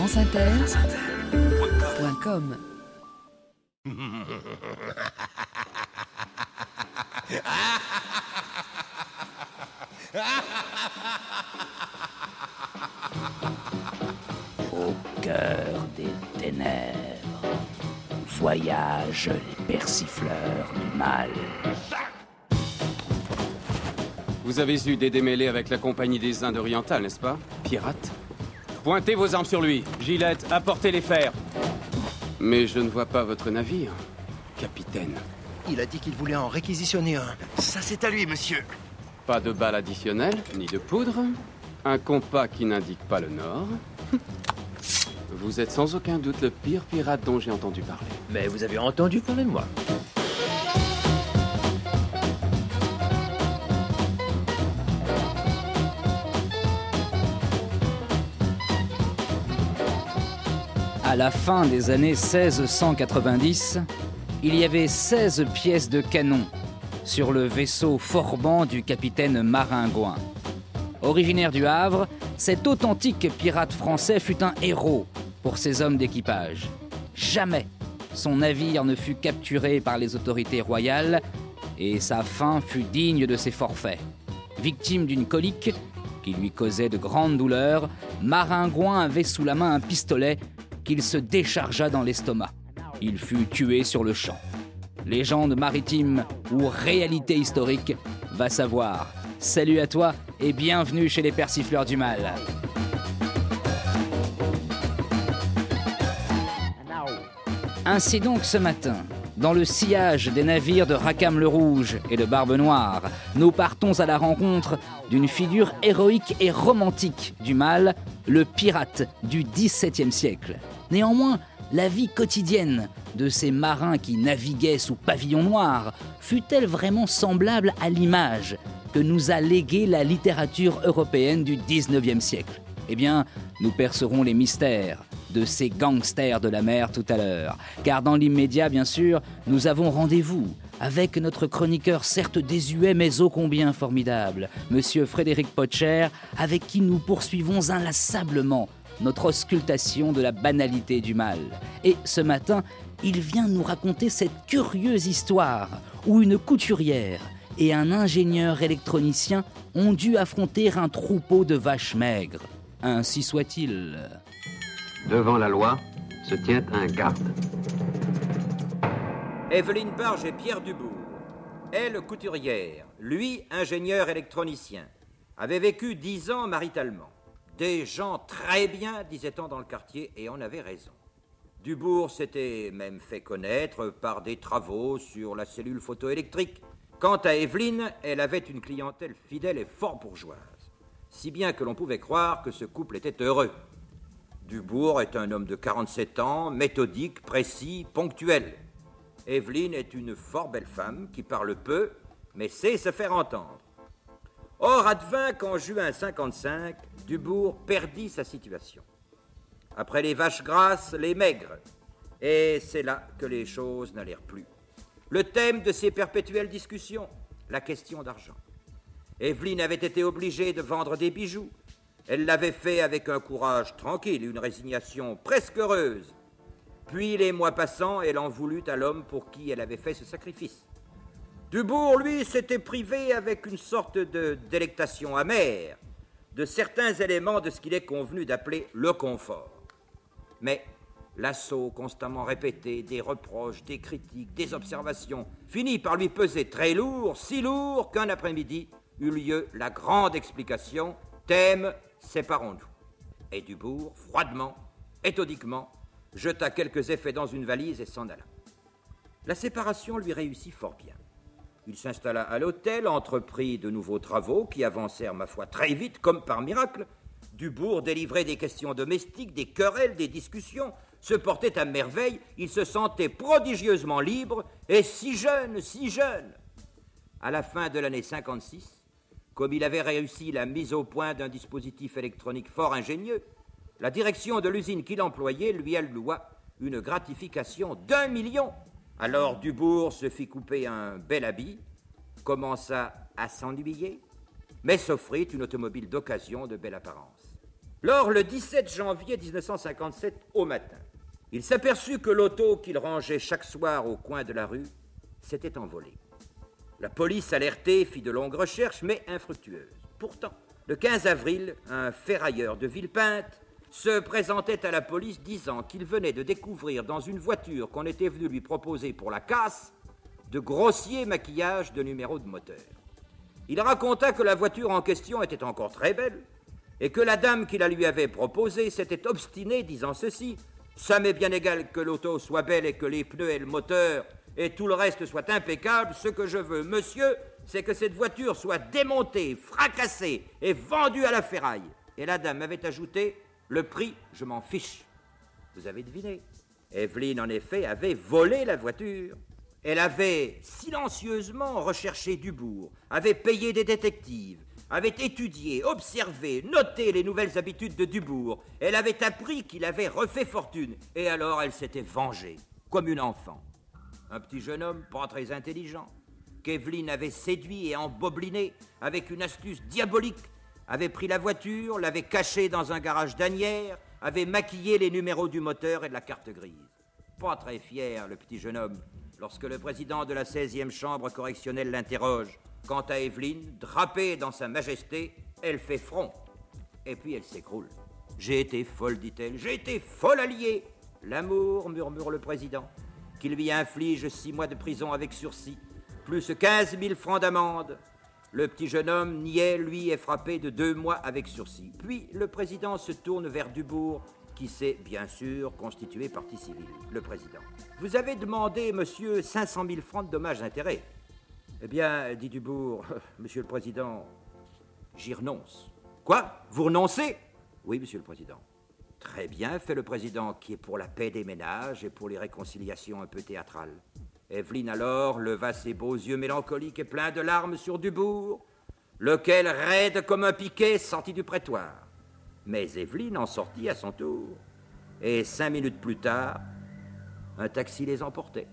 franceinter.com. Au cœur des ténèbres, voyagent les persifleurs du mal. Vous avez eu des démêlés avec la Compagnie des Indes orientales, n'est-ce pas? Pirates? Pointez vos armes sur lui. Gillette, apportez les fers. Mais je ne vois pas votre navire, capitaine. Il a dit qu'il voulait en réquisitionner un. Ça, c'est à lui, monsieur. Pas de balles additionnelles, ni de poudre. Un compas qui n'indique pas le nord. Vous êtes sans aucun doute le pire pirate dont j'ai entendu parler. Mais vous avez entendu parler de moi. À la fin des années 1690, il y avait 16 pièces de canon sur le vaisseau Forban du capitaine Maringouin. Originaire du Havre, cet authentique pirate français fut un héros pour ses hommes d'équipage. Jamais son navire ne fut capturé par les autorités royales et sa fin fut digne de ses forfaits. Victime d'une colique qui lui causait de grandes douleurs, Maringouin avait sous la main un pistolet qu'il se déchargea dans l'estomac. Il fut tué sur le champ. Légende maritime ou réalité historique, va savoir. Salut à toi et bienvenue chez les Persifleurs du Mal. Ainsi donc ce matin, dans le sillage des navires de Rackham le Rouge et de Barbe Noire, nous partons à la rencontre d'une figure héroïque et romantique du mal, le pirate du XVIIe siècle. Néanmoins, la vie quotidienne de ces marins qui naviguaient sous pavillon noir fut-elle vraiment semblable à l'image que nous a léguée la littérature européenne du XIXe siècle? Eh bien, nous percerons les mystères de ces gangsters de la mer tout à l'heure. Car dans l'immédiat, bien sûr, nous avons rendez-vous avec notre chroniqueur certes désuet mais ô combien formidable, Monsieur Frédéric Potcher, avec qui nous poursuivons inlassablement notre auscultation de la banalité du mal. Et ce matin, il vient nous raconter cette curieuse histoire où une couturière et un ingénieur électronicien ont dû affronter un troupeau de vaches maigres. Ainsi soit-il. Devant la loi se tient un garde. Evelyne Barge et Pierre Dubourg. Elle, couturière, lui, ingénieur électronicien, avaient vécu 10 ans maritalement. Des gens très bien, disait-on dans le quartier, et on avait raison. Dubourg s'était même fait connaître par des travaux sur la cellule photoélectrique. Quant à Evelyne, elle avait une clientèle fidèle et fort bourgeoise, si bien que l'on pouvait croire que ce couple était heureux. Dubourg est un homme de 47 ans, méthodique, précis, ponctuel. Evelyne est une fort belle femme qui parle peu, mais sait se faire entendre. Or, advint qu'en juin 55, Dubourg perdit sa situation. Après les vaches grasses, les maigres. Et c'est là que les choses n'allèrent plus. Le thème de ces perpétuelles discussions, la question d'argent. Evelyne avait été obligée de vendre des bijoux. Elle l'avait fait avec un courage tranquille, une résignation presque heureuse. Puis, les mois passant, elle en voulut à l'homme pour qui elle avait fait ce sacrifice. Dubourg, lui, s'était privé avec une sorte de délectation amère de certains éléments de ce qu'il est convenu d'appeler le confort. Mais l'assaut constamment répété, des reproches, des critiques, des observations, finit par lui peser très lourd, si lourd qu'un après-midi eut lieu la grande explication, thème, séparons-nous. Et Dubourg, froidement, méthodiquement, jeta quelques effets dans une valise et s'en alla. La séparation lui réussit fort bien. Il s'installa à l'hôtel, entreprit de nouveaux travaux qui avancèrent, ma foi, très vite, comme par miracle. Dubourg délivrait des questions domestiques, des querelles, des discussions, se portait à merveille, il se sentait prodigieusement libre, et si jeune, si jeune. À la fin de l'année 56, comme il avait réussi la mise au point d'un dispositif électronique fort ingénieux, la direction de l'usine qu'il employait lui alloua une gratification d'1 million. Alors Dubourg se fit couper un bel habit, commença à s'ennuyer, mais s'offrit une automobile d'occasion de belle apparence. Lors, le 17 janvier 1957, au matin, il s'aperçut que l'auto qu'il rangeait chaque soir au coin de la rue s'était envolée. La police alertée fit de longues recherches, mais infructueuses. Pourtant, le 15 avril, un ferrailleur de Villepinte se présentait à la police disant qu'il venait de découvrir dans une voiture qu'on était venu lui proposer pour la casse de grossiers maquillages de numéros de moteur. Il raconta que la voiture en question était encore très belle et que la dame qui la lui avait proposée s'était obstinée disant ceci: « Ça m'est bien égal que l'auto soit belle et que les pneus et le moteur et tout le reste soit impeccable. Ce que je veux, monsieur, c'est que cette voiture soit démontée, fracassée et vendue à la ferraille. » Et la dame avait ajouté: « Le prix, je m'en fiche. » Vous avez deviné. Evelyne, en effet, avait volé la voiture. Elle avait silencieusement recherché Dubourg, avait payé des détectives, avait étudié, observé, noté les nouvelles habitudes de Dubourg. Elle avait appris qu'il avait refait fortune. Et alors, elle s'était vengée, comme une enfant. Un petit jeune homme, pas très intelligent, qu'Evelyne avait séduit et embobeliné avec une astuce diabolique, avait pris la voiture, l'avait cachée dans un garage d'Asnières, avait maquillé les numéros du moteur et de la carte grise. Pas très fier, le petit jeune homme, lorsque le président de la 16e chambre correctionnelle l'interroge. Quant à Evelyne, drapée dans sa majesté, elle fait front. Et puis elle s'écroule. « J'ai été folle, dit-elle, j'ai été folle alliée. »« L'amour, murmure le président, qui lui inflige 6 mois de prison avec sursis, plus 15 000 francs d'amende. » Le petit jeune homme niait, lui, est frappé de 2 mois avec sursis. Puis le président se tourne vers Dubourg, qui s'est, bien sûr, constitué partie civile. Le président: « Vous avez demandé, monsieur, 500 000 francs de dommages-intérêts. » Eh bien, dit Dubourg, « Monsieur le président, j'y renonce. »« Quoi? Vous renoncez ?»« Oui, monsieur le président. »« Très bien, fait le président, qui est pour la paix des ménages et pour les réconciliations un peu théâtrales. » Evelyne alors leva ses beaux yeux mélancoliques et pleins de larmes sur Dubourg, lequel, raide comme un piquet, sortit du prétoire. Mais Evelyne en sortit à son tour, et 5 minutes plus tard, un taxi les emportait.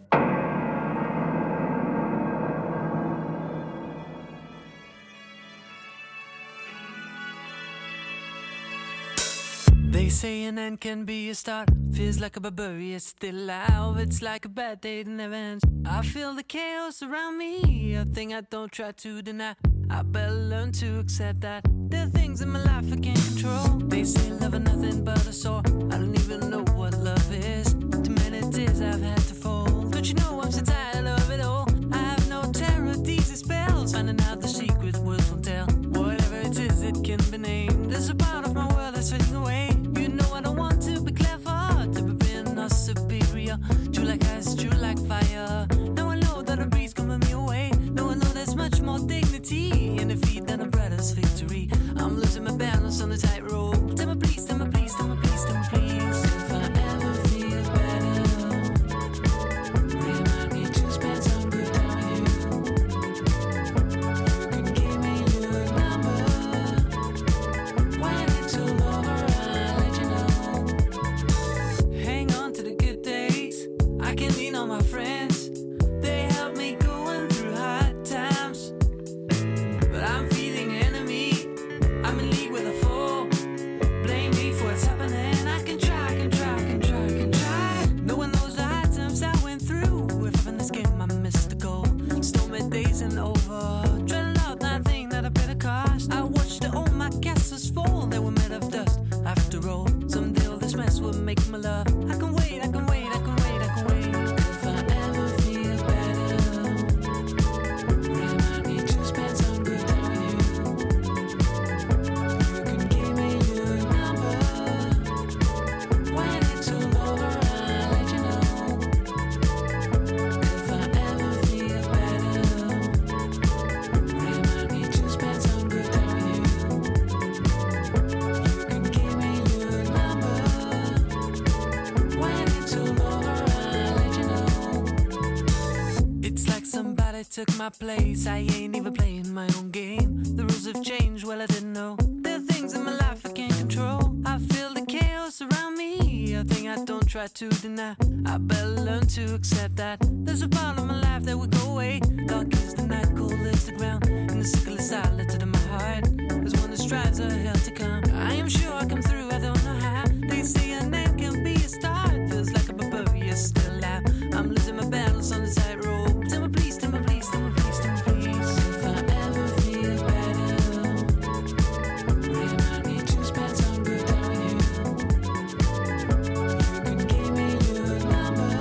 They say an end can be a start. Feels like a barbarian, it's still alive. It's like a bad day that never ends. I feel the chaos around me, a thing I don't try to deny. I better learn to accept that there are things in my life I can't control. They say love is nothing but a sore. I don't even know what love is. Too many tears I've had to fold. Don't you know I'm so tired of it all? I have no terror, these are spells. Finding out the secret words won't tell. Whatever it is, it can be named. There's a part of my world that's fading away. You know I don't want to be clever, to be being or superior. True like ice, true like fire. Now I know that a breeze coming me away. Now I know there's much more dignity in defeat than a brother's victory. I'm losing my balance on the tightrope. Tell me please, tell me please, tell me please, tell me please. If I ever feel better, remind me to spend some good time with you. You can give me your number. When it's all over, I'll let you know. Hang on to the good days. I can lean on my friends. They help me going through hard times. But I'm feeling enemy. I'm in league with a fool. Blame me for what's happening. I can try, can try, can try, can try. No one knows the hard times I went through. If I'm in this game, I missed the goal. Stormy days and over. Dreading out that thing that I paid a cost. I watched all my castles fall. They were made of dust. After all, someday all this mess will make my love. I can wait, I can wait, I can wait, I can wait. If I ever feel better, remind me to spend some good time with you. You can give me your number. When it's all over, I'll let you know. If I ever feel better, remind me to spend some good time with you. You can give me your number. When it's all over, I'll let you know. It's like somebody took my place. I ain't even playing my own game. The rules have changed, well I didn't know. There are things in my life I can't control. I feel the chaos around me, a thing I don't try to deny. I better learn to accept that there's a part of my life that will go away. Dark is the night, cold is the ground, and the sickle is silent in my heart. There's one that strives a hell to come. I am sure I come through, I don't know how. They say a name can be a star. It feels like a barbarian still alive. I'm losing my battles on the tightrope. Tell me please, tell me please, tell me please, tell me please. If I ever feel better, remind me to spend some good time with you. You can give me your number.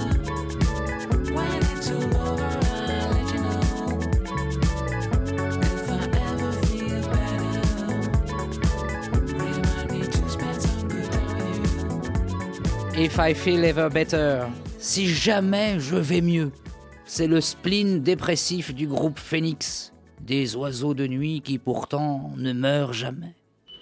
When it's all over, I'll let you know. If I ever feel better, remind me to spend some good time with you. If I feel ever better, si jamais je vais mieux. C'est le spleen dépressif du groupe Phoenix, des oiseaux de nuit qui pourtant ne meurent jamais.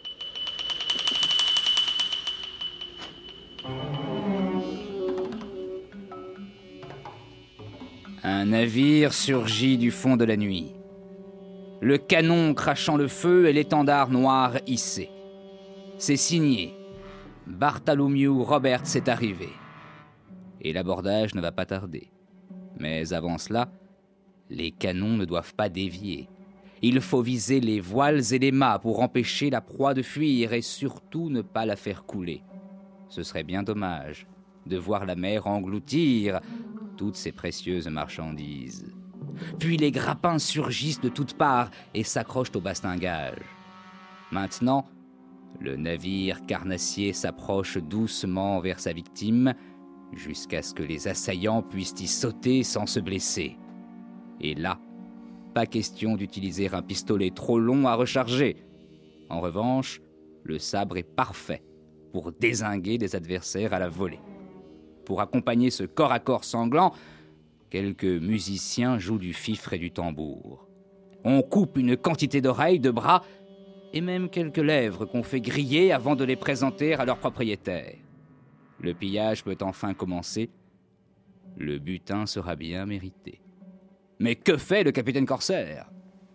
Un navire surgit du fond de la nuit. Le canon crachant le feu et l'étendard noir hissé. C'est signé. Bartholomew Roberts est arrivé. Et l'abordage ne va pas tarder. Mais avant cela, les canons ne doivent pas dévier. Il faut viser les voiles et les mâts pour empêcher la proie de fuir et surtout ne pas la faire couler. Ce serait bien dommage de voir la mer engloutir toutes ces précieuses marchandises. Puis les grappins surgissent de toutes parts et s'accrochent au bastingage. Maintenant, le navire carnassier s'approche doucement vers sa victime jusqu'à ce que les assaillants puissent y sauter sans se blesser. Et là, pas question d'utiliser un pistolet trop long à recharger. En revanche, le sabre est parfait pour dézinguer des adversaires à la volée. Pour accompagner ce corps à corps sanglant, quelques musiciens jouent du fifre et du tambour. On coupe une quantité d'oreilles, de bras et même quelques lèvres qu'on fait griller avant de les présenter à leur propriétaire. Le pillage peut enfin commencer. Le butin sera bien mérité. Mais que fait le capitaine Corsaire ?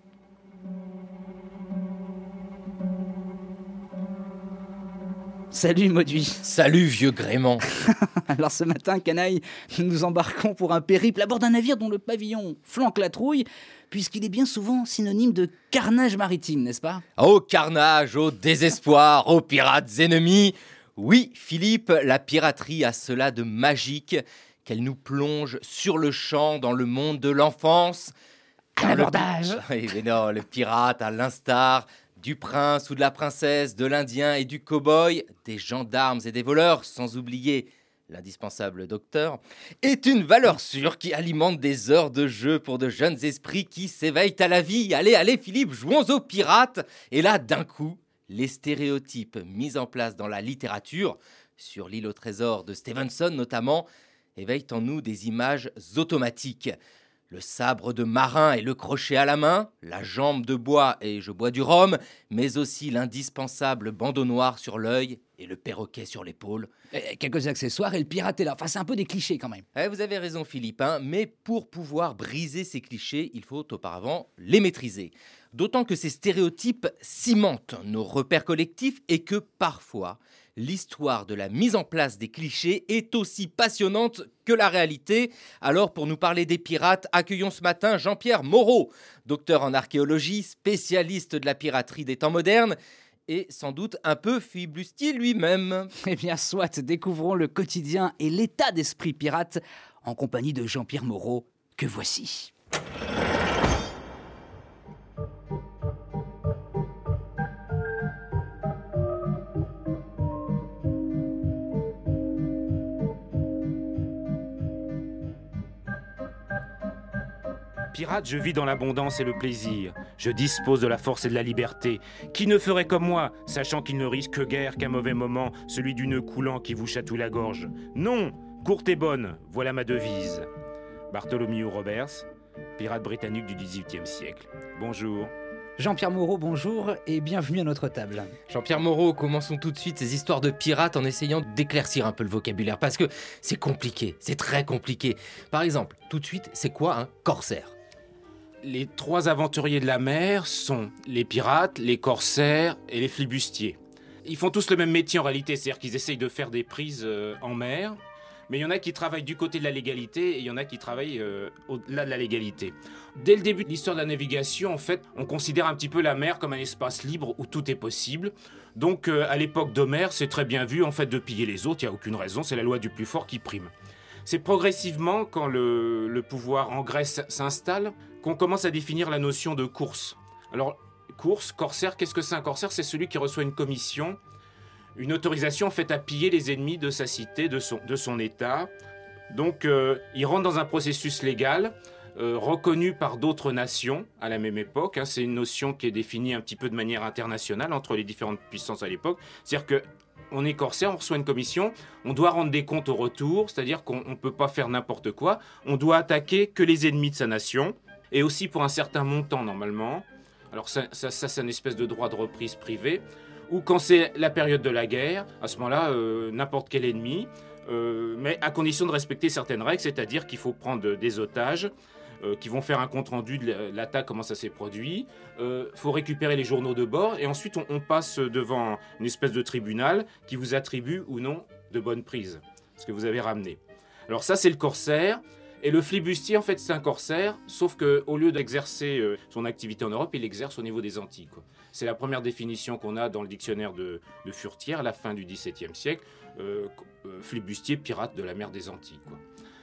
Salut Mauduit. Salut, vieux gréement. Alors ce matin, canaille, nous nous embarquons pour un périple à bord d'un navire dont le pavillon flanque la trouille, puisqu'il est bien souvent synonyme de carnage maritime, n'est-ce pas ? Au carnage, au désespoir, aux pirates ennemis. Oui, Philippe, la piraterie a cela de magique qu'elle nous plonge sur le champ dans le monde de l'enfance. À l'abordage. Oui, mais non, le pirate, à l'instar du prince ou de la princesse, de l'Indien et du cow-boy, des gendarmes et des voleurs, sans oublier l'indispensable docteur, est une valeur sûre qui alimente des heures de jeu pour de jeunes esprits qui s'éveillent à la vie. Allez, allez Philippe, jouons aux pirates. Et là, d'un coup, les stéréotypes mis en place dans la littérature, sur l'île au trésor de Stevenson notamment, éveillent en nous des images automatiques. Le sabre de marin et le crochet à la main, la jambe de bois et je bois du rhum, mais aussi l'indispensable bandeau noir sur l'œil et le perroquet sur l'épaule. Quelques accessoires et le pirate est là. Enfin, c'est un peu des clichés quand même. Vous avez raison Philippe, mais pour pouvoir briser ces clichés, il faut auparavant les maîtriser. D'autant que ces stéréotypes cimentent nos repères collectifs et que parfois, l'histoire de la mise en place des clichés est aussi passionnante que la réalité. Alors, pour nous parler des pirates, accueillons ce matin Jean-Pierre Moreau, docteur en archéologie, spécialiste de la piraterie des temps modernes et sans doute un peu flibustier lui-même. Eh bien, soit, découvrons le quotidien et l'état d'esprit pirate en compagnie de Jean-Pierre Moreau, que voici. Pirate, je vis dans l'abondance et le plaisir. Je dispose de la force et de la liberté. Qui ne ferait comme moi, sachant qu'il ne risque guère qu'un mauvais moment, celui du nœud coulant qui vous chatouille la gorge? Non, courte et bonne, voilà ma devise. Bartholomew Roberts, pirate britannique du XVIIIe siècle. Bonjour. Jean-Pierre Moreau, bonjour et bienvenue à notre table. Jean-Pierre Moreau, commençons tout de suite ces histoires de pirates en essayant d'éclaircir un peu le vocabulaire, parce que c'est compliqué, c'est très compliqué. Par exemple, tout de suite, c'est quoi un corsaire ? Les trois aventuriers de la mer sont les pirates, les corsaires et les flibustiers. Ils font tous le même métier en réalité, c'est-à-dire qu'ils essayent de faire des prises en mer, mais il y en a qui travaillent du côté de la légalité et il y en a qui travaillent au-delà de la légalité. Dès le début de l'histoire de la navigation, en fait, on considère un petit peu la mer comme un espace libre où tout est possible. Donc à l'époque d'Homère, c'est très bien vu en fait de piller les autres, il n'y a aucune raison, c'est la loi du plus fort qui prime. C'est progressivement, quand le pouvoir en Grèce s'installe, qu'on commence à définir la notion de course. Alors, course, corsaire, qu'est-ce que c'est un corsaire? C'est celui qui reçoit une commission, une autorisation faite à piller les ennemis de sa cité, de son État. Donc, il rentre dans un processus légal, reconnu par d'autres nations à la même époque. Hein. C'est une notion qui est définie un petit peu de manière internationale entre les différentes puissances à l'époque. C'est-à-dire que on est corsaire, on reçoit une commission, on doit rendre des comptes au retour, c'est-à-dire qu'on ne peut pas faire n'importe quoi, on doit attaquer que les ennemis de sa nation, et aussi pour un certain montant normalement. Alors ça c'est une espèce de droit de reprise privé, ou quand c'est la période de la guerre, à ce moment-là, n'importe quel ennemi, mais à condition de respecter certaines règles, c'est-à-dire qu'il faut prendre des otages, qui vont faire un compte-rendu de l'attaque, comment ça s'est produit. Faut récupérer les journaux de bord et ensuite on passe devant une espèce de tribunal qui vous attribue ou non de bonnes prises, ce que vous avez ramené. Alors ça c'est le corsaire. Et le flibustier, en fait, c'est un corsaire, sauf qu'au lieu d'exercer son activité en Europe, il exerce au niveau des Antilles, quoi. C'est la première définition qu'on a dans le dictionnaire de Furetière, à la fin du XVIIe siècle. Flibustier, pirate de la mer des Antilles, quoi.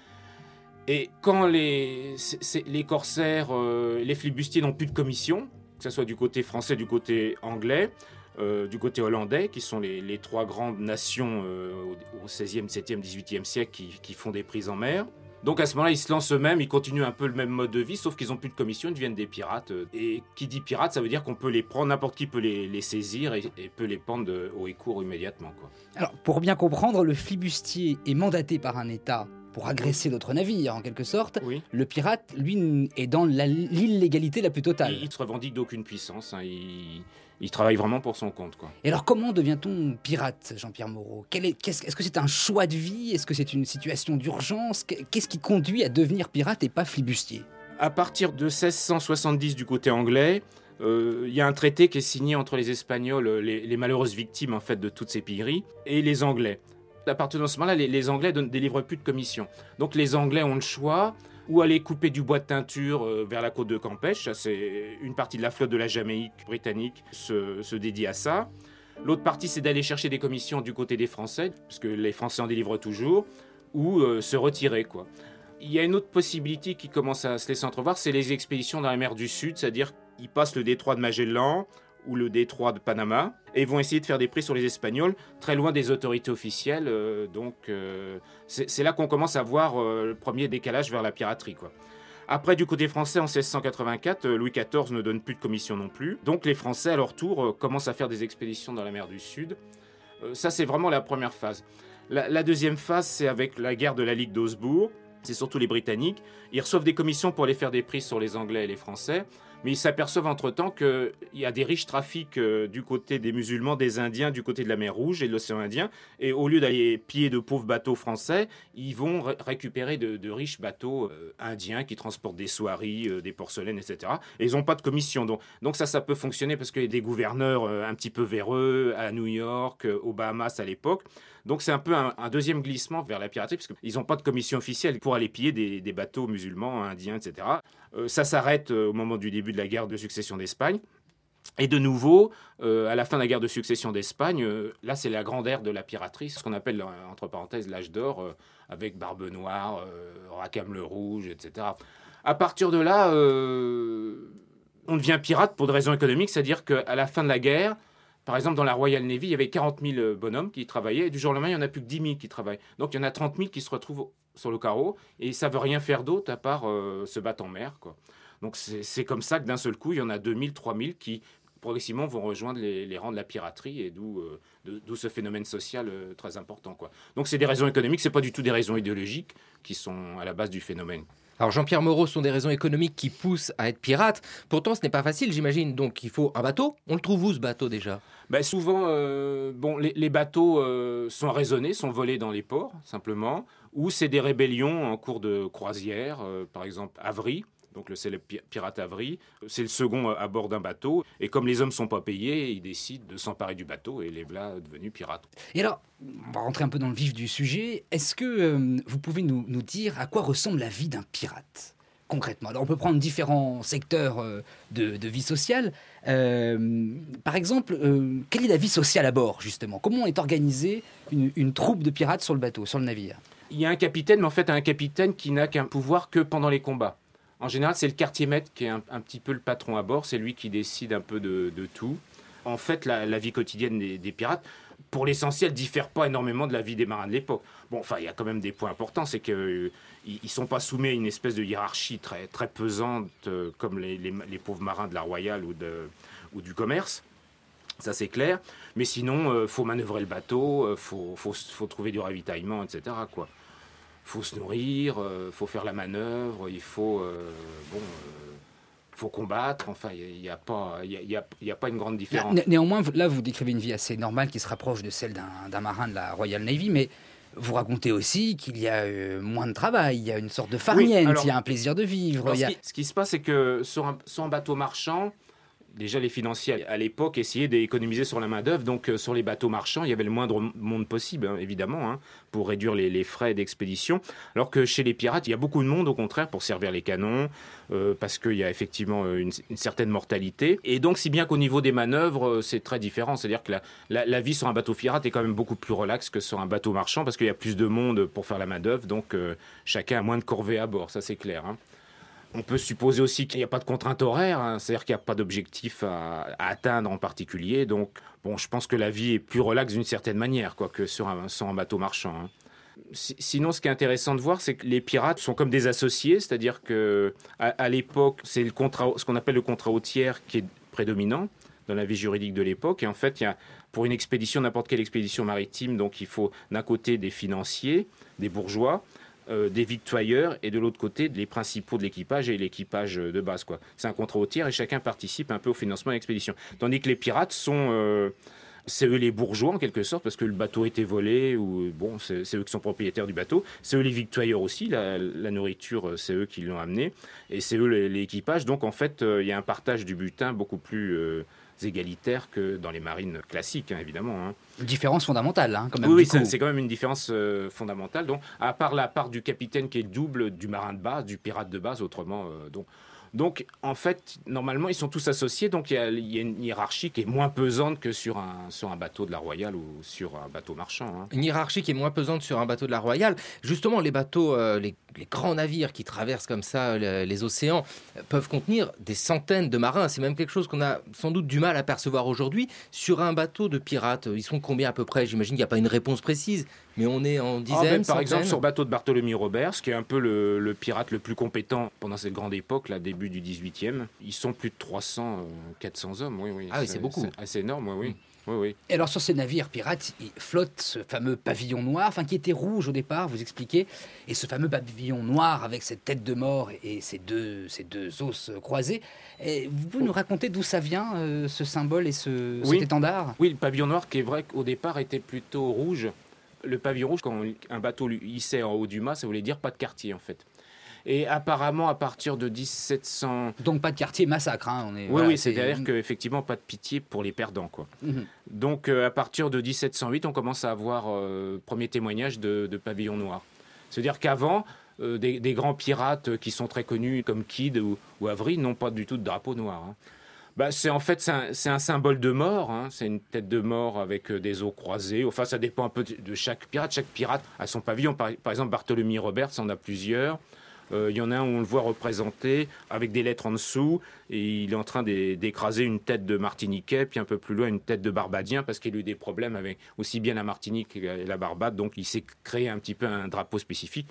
Et quand les corsaires, les flibustiers n'ont plus de commission, que ce soit du côté français, du côté anglais, du côté hollandais, qui sont les trois grandes nations au XVIe, XVIIe, XVIIIe siècle qui font des prises en mer. Donc à ce moment-là, ils se lancent eux-mêmes, ils continuent un peu le même mode de vie, sauf qu'ils n'ont plus de commission, ils deviennent des pirates. Et qui dit pirate, ça veut dire qu'on peut les prendre, n'importe qui peut les saisir et peut les pendre haut et court immédiatement, quoi. Alors, pour bien comprendre, le flibustier est mandaté par un État pour agresser d'autres navires, en quelque sorte. Oui. Le pirate, lui, est dans l'illégalité la plus totale. Il ne se revendique d'aucune puissance, hein. Il travaille vraiment pour son compte, quoi. Et alors, comment devient-on pirate, Jean-Pierre Moreau? Est-ce que c'est un choix de vie? Est-ce que c'est une situation d'urgence? Qu'est-ce qui conduit à devenir pirate et pas flibustier? À partir de 1670 du côté anglais, il y a un traité qui est signé entre les Espagnols, les malheureuses victimes en fait de toutes ces pilleries, et les Anglais. À partir de ce moment-là, les Anglais ne délivrent plus de commission. Donc les Anglais ont le choix ou aller couper du bois de teinture vers la côte de Campeche. Ça, c'est une partie de la flotte de la Jamaïque britannique se dédie à ça. L'autre partie, c'est d'aller chercher des commissions du côté des Français, parce que les Français en délivrent toujours, ou se retirer, quoi. Il y a une autre possibilité qui commence à se laisser entrevoir, c'est les expéditions dans la mer du Sud, c'est-à-dire qu'ils passent le détroit de Magellan ou le détroit de Panama, et vont essayer de faire des prises sur les Espagnols, très loin des autorités officielles. C'est là qu'on commence à voir le premier décalage vers la piraterie, quoi. Après, du côté français, en 1684, Louis XIV ne donne plus de commission non plus. Donc les Français, à leur tour, commencent à faire des expéditions dans la mer du Sud. Ça, c'est vraiment la première phase. La deuxième phase, c'est avec la guerre de la Ligue d'Augsbourg. C'est surtout les Britanniques. Ils reçoivent des commissions pour aller faire des prises sur les Anglais et les Français. Mais ils s'aperçoivent entre-temps qu'il y a des riches trafics du côté des musulmans, des Indiens, du côté de la mer Rouge et de l'océan Indien. Et au lieu d'aller piller de pauvres bateaux français, ils vont récupérer de riches bateaux indiens qui transportent des soieries, des porcelaines, etc. Et ils n'ont pas de commission. Donc ça peut fonctionner parce qu'il y a des gouverneurs un petit peu véreux à New York, aux Bahamas à l'époque. Donc c'est un peu un deuxième glissement vers la piraterie, parce qu'ils n'ont pas de commission officielle pour aller piller des bateaux musulmans, indiens, etc. Ça s'arrête au moment du début de la guerre de succession d'Espagne. Et de nouveau, à la fin de la guerre de succession d'Espagne, là c'est la grande ère de la piraterie, ce qu'on appelle entre parenthèses l'âge d'or, avec Barbe Noire, Rackham le Rouge, etc. À partir de là, on devient pirate pour des raisons économiques, c'est-à-dire qu'à la fin de la guerre, par exemple, dans la Royal Navy, il y avait 40 000 bonhommes qui travaillaient, et du jour au lendemain, il n'y en a plus que 10 000 qui travaillent. Donc, il y en a 30 000 qui se retrouvent sur le carreau, et ils ne savent rien faire d'autre à part se battre en mer, quoi. Donc, c'est comme ça que d'un seul coup, il y en a 2 000, 3 000 qui, progressivement, vont rejoindre les rangs de la piraterie, et d'où ce phénomène social très important, quoi. Donc, c'est des raisons économiques, ce n'est pas du tout des raisons idéologiques qui sont à la base du phénomène. Alors Jean-Pierre Moreau, ce sont des raisons économiques qui poussent à être pirate. Pourtant, ce n'est pas facile, j'imagine. Donc, il faut un bateau. On le trouve où, ce bateau, déjà ? Souvent, les bateaux sont arraisonnés, sont volés dans les ports, simplement. Ou c'est des rébellions en cours de croisière, par exemple Avry, donc le célèbre pirate Avery. C'est le second à bord d'un bateau. Et comme les hommes ne sont pas payés, ils décident de s'emparer du bateau et les voilà devenus pirates. Et alors, on va rentrer un peu dans le vif du sujet. Est-ce que vous pouvez nous dire à quoi ressemble la vie d'un pirate concrètement? Alors, on peut prendre différents secteurs de vie sociale. Par exemple, quelle est la vie sociale à bord, justement? Comment est organisée une troupe de pirates sur le bateau, sur le navire? Il y a un capitaine, mais en fait, un capitaine qui n'a qu'un pouvoir que pendant les combats. En général, c'est le quartier-maître qui est un petit peu le patron à bord. C'est lui qui décide un peu de tout. En fait, la vie quotidienne des pirates, pour l'essentiel, diffère pas énormément de la vie des marins de l'époque. Bon, enfin, il y a quand même des points importants. C'est qu'ils ne sont pas soumis à une espèce de hiérarchie très, très pesante, comme les pauvres marins de la Royale ou du commerce. Ça, c'est clair. Mais sinon, faut manœuvrer le bateau, faut trouver du ravitaillement, etc., quoi. Faut se nourrir, faut faire la manœuvre, il faut combattre. Enfin, il n'y a pas une grande différence. Néanmoins, là, vous décrivez une vie assez normale qui se rapproche de celle d'un marin de la Royal Navy, mais vous racontez aussi qu'il y a moins de travail, il y a une sorte de farniente, il y a un plaisir de vivre. Ce qui se passe, c'est que sur un bateau marchand, déjà les financiers à l'époque essayaient d'économiser sur la main-d'œuvre, donc sur les bateaux marchands, il y avait le moindre monde possible, hein, évidemment, hein, pour réduire les frais d'expédition. Alors que chez les pirates, il y a beaucoup de monde, au contraire, pour servir les canons, parce qu'il y a effectivement une certaine mortalité. Et donc, si bien qu'au niveau des manœuvres, c'est très différent. C'est-à-dire que la vie sur un bateau pirate est quand même beaucoup plus relaxe que sur un bateau marchand, parce qu'il y a plus de monde pour faire la main-d'œuvre, donc chacun a moins de corvées à bord, ça c'est clair, hein. On peut supposer aussi qu'il n'y a pas de contrainte horaire, hein, c'est-à-dire qu'il n'y a pas d'objectif à atteindre en particulier. Donc, bon, je pense que la vie est plus relaxe d'une certaine manière, quoi, que sur un bateau marchand, hein. Sinon, ce qui est intéressant de voir, c'est que les pirates sont comme des associés, c'est-à-dire qu'à l'époque, c'est ce qu'on appelle le contrat hôtière qui est prédominant dans la vie juridique de l'époque. Et en fait, pour une expédition, n'importe quelle expédition maritime, donc il faut d'un côté des financiers, des bourgeois, des victuailleurs et de l'autre côté les principaux de l'équipage et l'équipage de base, quoi. C'est un contrat hôtière et chacun participe un peu au financement de l'expédition. Tandis que les pirates c'est eux les bourgeois en quelque sorte, parce que le bateau a été volé, ou bon, c'est eux qui sont propriétaires du bateau. C'est eux les victuailleurs aussi, la nourriture, c'est eux qui l'ont amené, et c'est eux l'équipage. Donc en fait, il y a un partage du butin beaucoup plus égalitaire que dans les marines classiques, hein, évidemment, hein. Une différence fondamentale, hein, quand même. Oui, c'est quand même une différence fondamentale. Donc, à part la part du capitaine qui est double du marin de base, du pirate de base, autrement. Donc, en fait, normalement, ils sont tous associés. Donc, il y a une hiérarchie qui est moins pesante que sur un bateau de la Royale ou sur un bateau marchand, hein. Une hiérarchie qui est moins pesante sur un bateau de la Royale. Justement, les bateaux, les grands navires qui traversent comme ça les océans peuvent contenir des centaines de marins. C'est même quelque chose qu'on a sans doute du mal à percevoir aujourd'hui. Sur un bateau de pirates, ils sont combien à peu près? J'imagine qu'il n'y a pas une réponse précise, mais on est en dizaines, par exemple, centaines. sur le bateau de Bartholomew Roberts, qui est un peu le pirate le plus compétent pendant cette grande époque, là, début du 18e, ils sont plus de 300, 400 hommes. Oui, ah oui, c'est beaucoup. C'est assez énorme, oui. Oui. Et alors sur ces navires pirates, il flotte ce fameux pavillon noir, qui était rouge au départ, vous expliquez, et ce fameux pavillon noir avec cette tête de mort et ces deux os croisés. Et vous pouvez nous raconter d'où ça vient, ce symbole et cet étendard? Oui, le pavillon noir qui est vrai qu'au départ était plutôt rouge. Le pavillon rouge, quand un bateau hissait en haut du mât, ça voulait dire pas de quartier en fait. Et apparemment, à partir de 1700... Donc pas de quartier, massacre, hein, Oui, c'est-à-dire qu'effectivement, pas de pitié pour les perdants, quoi. Mm-hmm. Donc, à partir de 1708, on commence à avoir premier témoignage de pavillon noir. C'est-à-dire qu'avant, des grands pirates qui sont très connus, comme Kidd ou Avery, n'ont pas du tout de drapeau noir, hein. C'est un symbole de mort, hein. C'est une tête de mort avec des os croisés. Enfin, ça dépend un peu de chaque pirate. Chaque pirate a son pavillon. Par exemple, Bartholomew Roberts en a plusieurs. Il y en a un où on le voit représenté avec des lettres en dessous et il est en train d'écraser une tête de Martiniquais, puis un peu plus loin une tête de Barbadien parce qu'il a eu des problèmes avec aussi bien la Martinique et la Barbade, donc il s'est créé un petit peu un drapeau spécifique.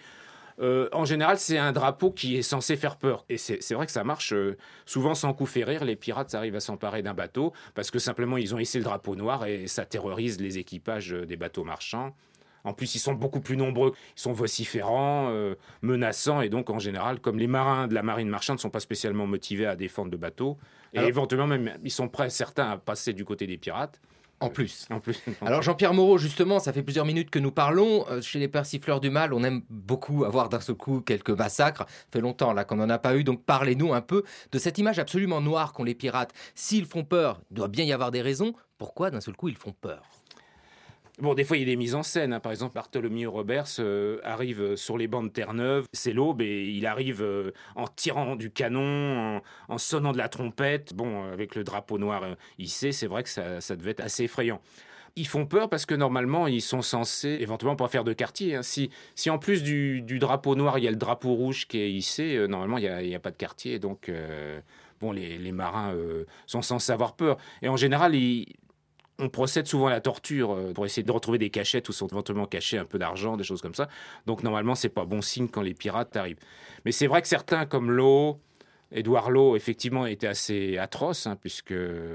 En général, c'est un drapeau qui est censé faire peur. Et c'est vrai que ça marche. Souvent, sans coup férir, les pirates arrivent à s'emparer d'un bateau parce que simplement, ils ont hissé le drapeau noir et ça terrorise les équipages des bateaux marchands. En plus, ils sont beaucoup plus nombreux, ils sont vociférants, menaçants, et donc en général, comme les marins de la marine marchande ne sont pas spécialement motivés à défendre le bateau, et éventuellement même, ils sont prêts, certains, à passer du côté des pirates, En plus. En plus. Alors Jean-Pierre Moreau, justement, ça fait plusieurs minutes que nous parlons. Chez les persifleurs du mal, on aime beaucoup avoir d'un seul coup quelques massacres. Ça fait longtemps là qu'on n'en a pas eu, donc parlez-nous un peu de cette image absolument noire qu'ont les pirates. S'ils font peur, il doit bien y avoir des raisons. Pourquoi d'un seul coup ils font peur ? Bon, des fois, il y a des mises en scène. Par exemple, Bartholomew Roberts arrive sur les bancs de Terre-Neuve. C'est l'aube et il arrive en tirant du canon, en sonnant de la trompette. Bon, avec le drapeau noir hissé, c'est vrai que ça devait être assez effrayant. Ils font peur parce que normalement, ils sont censés éventuellement pas faire de quartier. Hein. Si en plus du drapeau noir, il y a le drapeau rouge qui est hissé, normalement, il n'y a pas de quartier. Donc, bon, les marins sont censés avoir peur. Et en général, on procède souvent à la torture pour essayer de retrouver des cachettes où sont éventuellement cachés un peu d'argent, des choses comme ça. Donc normalement, c'est pas bon signe quand les pirates arrivent. Mais c'est vrai que certains, comme Édouard Lowe, effectivement, étaient assez atroces, hein, puisque...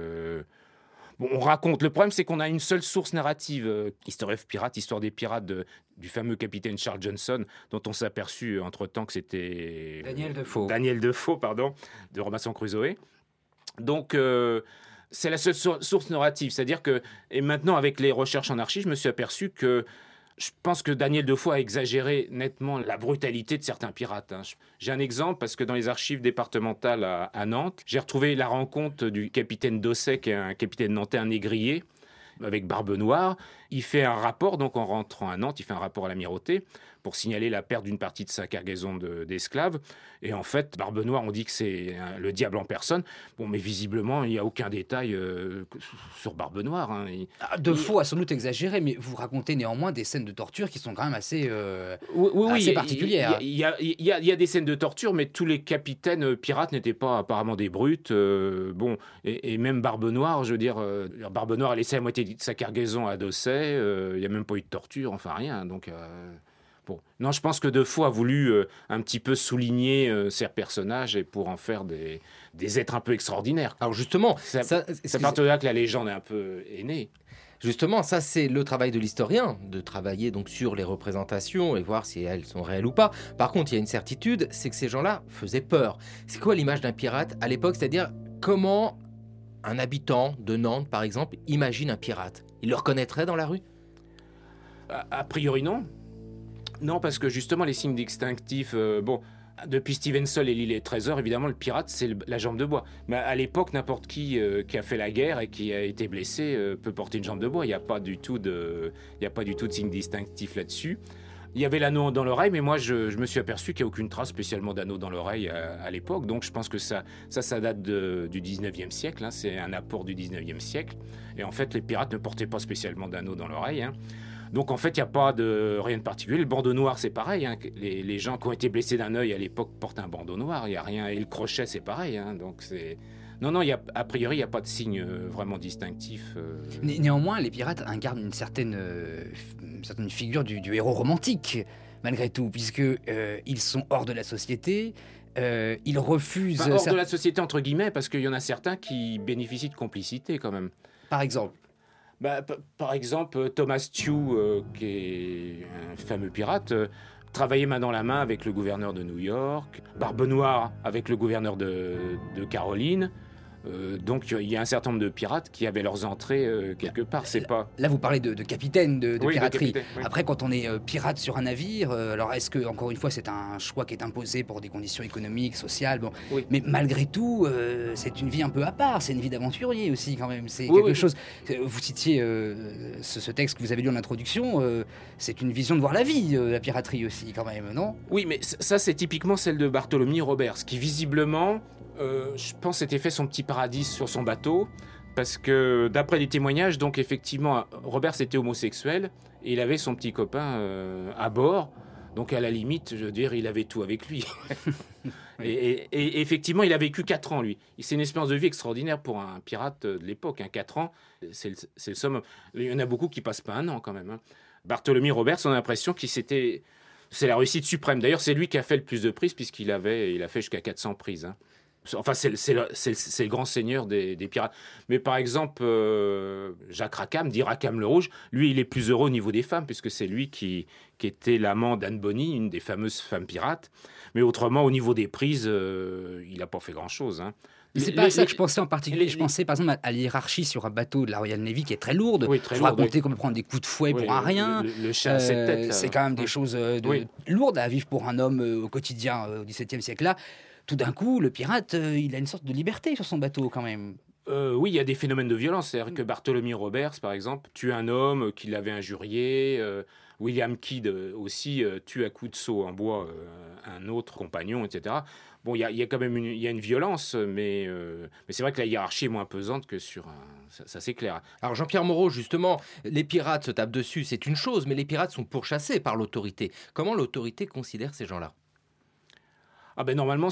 Bon, on raconte. Le problème, c'est qu'on a une seule source narrative, History of Pirates, Histoire des pirates du fameux capitaine Charles Johnson, dont on s'est aperçu entre-temps que c'était... Daniel Defoe, de Robinson Crusoe. Donc... c'est la seule source narrative, c'est-à-dire que, et maintenant avec les recherches en archives, je me suis aperçu que je pense que Daniel Defoe a exagéré nettement la brutalité de certains pirates. Hein. J'ai un exemple parce que dans les archives départementales à Nantes, j'ai retrouvé la rencontre du capitaine Dosset, qui est un capitaine nantais, un négrier, avec Barbe Noire. Il fait un rapport, donc en rentrant à Nantes, il fait un rapport à l'amirauté pour signaler la perte d'une partie de sa cargaison d'esclaves. Et en fait, Barbe Noire, on dit que c'est le diable en personne. Bon, mais visiblement, il n'y a aucun détail sur Barbe Noire. Hein. Defoe a sans doute exagéré, mais vous racontez néanmoins des scènes de torture qui sont quand même assez particulières. Il y a des scènes de torture, mais tous les capitaines pirates n'étaient pas apparemment des brutes. Bon, et même Barbe Noire, je veux dire, Barbe Noire a laissé la moitié de sa cargaison à Dosset. Il n'y a même pas eu de torture, enfin rien. Donc... Bon. Non, je pense que Defoe a voulu un petit peu souligner ces personnages et pour en faire des êtres un peu extraordinaires. Alors justement, c'est à partir de là que la légende est un peu née. Justement, ça c'est le travail de l'historien, de travailler donc sur les représentations et voir si elles sont réelles ou pas. Par contre, il y a une certitude, c'est que ces gens-là faisaient peur. C'est quoi l'image d'un pirate à l'époque ? C'est-à-dire comment un habitant de Nantes, par exemple, imagine un pirate ? Il le reconnaîtrait dans la rue ? A priori, non. Non, parce que justement, les signes distinctifs, depuis Stevenson et l'île et trésors, évidemment, le pirate, c'est la jambe de bois. Mais à l'époque, n'importe qui a fait la guerre et qui a été blessé peut porter une jambe de bois. Il n'y a pas du tout de signe distinctif là-dessus. Il y avait l'anneau dans l'oreille, mais moi, je me suis aperçu qu'il n'y a aucune trace spécialement d'anneau dans l'oreille à l'époque. Donc, je pense que ça date du 19e siècle. Hein. C'est un apport du 19e siècle. Et en fait, les pirates ne portaient pas spécialement d'anneau dans l'oreille. Hein. Donc en fait, il n'y a pas rien de particulier. Le bandeau noir, c'est pareil. Hein. Les gens qui ont été blessés d'un œil à l'époque portent un bandeau noir. Il n'y a rien. Et le crochet, c'est pareil. Hein. Donc c'est... Non, a priori, il n'y a pas de signe vraiment distinctif. Néanmoins, les pirates incarnent une certaine figure du héros romantique, malgré tout, puisque ils sont hors de la société. Ils refusent... hors de la société, entre guillemets, parce qu'il y en a certains qui bénéficient de complicité, quand même. Par exemple par exemple, Thomas Tew, qui est un fameux pirate, travaillait main dans la main avec le gouverneur de New York, Barbe Noire avec le gouverneur de Caroline. Donc il y a un certain nombre de pirates qui avaient leurs entrées quelque part. C'est pas... Là, vous parlez de capitaine de piraterie. Oui. Après, quand on est pirate sur un navire, alors est-ce que, encore une fois, c'est un choix qui est imposé pour des conditions économiques, sociales, bon. Oui. Mais malgré tout, c'est une vie un peu à part. C'est une vie d'aventurier aussi, quand même. C'est quelque chose. Vous citiez ce texte que vous avez lu en introduction. C'est une vision de voir la vie, la piraterie aussi, quand même, non ? Oui, mais ça, c'est typiquement celle de Bartholomew Roberts, qui visiblement... je pense s'était fait son petit paradis sur son bateau parce que d'après les témoignages, donc effectivement, Roberts était homosexuel et il avait son petit copain à bord. Donc à la limite, je veux dire, il avait tout avec lui. et effectivement, il a vécu 4 ans, lui. C'est une espérance de vie extraordinaire pour un pirate de l'époque. 4 ans, c'est le summum. Il y en a beaucoup qui passent pas 1 an quand même. Hein. Bartholomew Roberts, on a l'impression qu'il s'était... C'est la réussite suprême. D'ailleurs, c'est lui qui a fait le plus de prises puisqu'il a fait jusqu'à 400 prises. Hein. Enfin, c'est le grand seigneur des pirates. Mais par exemple, Jacques Rackham, dit Rackham le Rouge, lui, il est plus heureux au niveau des femmes, puisque c'est lui qui était l'amant d'Anne Bonny, une des fameuses femmes pirates. Mais autrement, au niveau des prises, il n'a pas fait grand-chose. Hein. Mais c'est pas à ça que je pensais en particulier. Je pensais par exemple à l'hiérarchie sur un bateau de la Royal Navy qui est très lourde. Oui, très Faut lourde, raconter qu'on peut prendre des coups de fouet pour un rien. Le chat à 7 têtes. là. C'est quand même des choses lourdes à vivre pour un homme au quotidien au XVIIe siècle-là. Tout d'un coup, le pirate, il a une sorte de liberté sur son bateau quand même. Oui, il y a des phénomènes de violence. C'est-à-dire que Bartholomew Roberts, par exemple, tue un homme qui l'avait injurié. William Kidd aussi tue à coups de seau en bois un autre compagnon, etc. Bon, il y a quand même une violence, mais c'est vrai que la hiérarchie est moins pesante que sur un... Ça c'est clair. Alors Jean-Pierre Moreau, justement, les pirates se tapent dessus, c'est une chose, mais les pirates sont pourchassés par l'autorité. Comment l'autorité considère ces gens-là ? Ah ben normalement,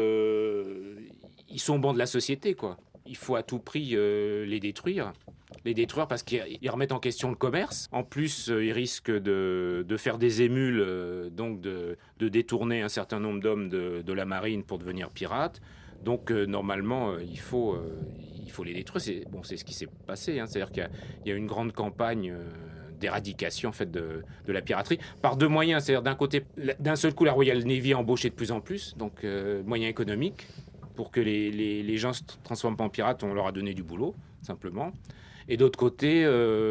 ils sont au banc de la société, quoi. Il faut à tout prix les détruire parce qu'ils remettent en question le commerce. En plus, ils risquent de faire des émules, donc de détourner un certain nombre d'hommes de la marine pour devenir pirates. Donc normalement, il faut les détruire. C'est ce qui s'est passé. C'est-à-dire qu'il y a une grande campagne d'éradication en fait, de la piraterie par deux moyens. C'est-à-dire d'un seul coup, la Royal Navy a embauché de plus en plus, donc moyen économique. Pour que les gens se transforment pas en pirates, on leur a donné du boulot, simplement. Et d'autre côté,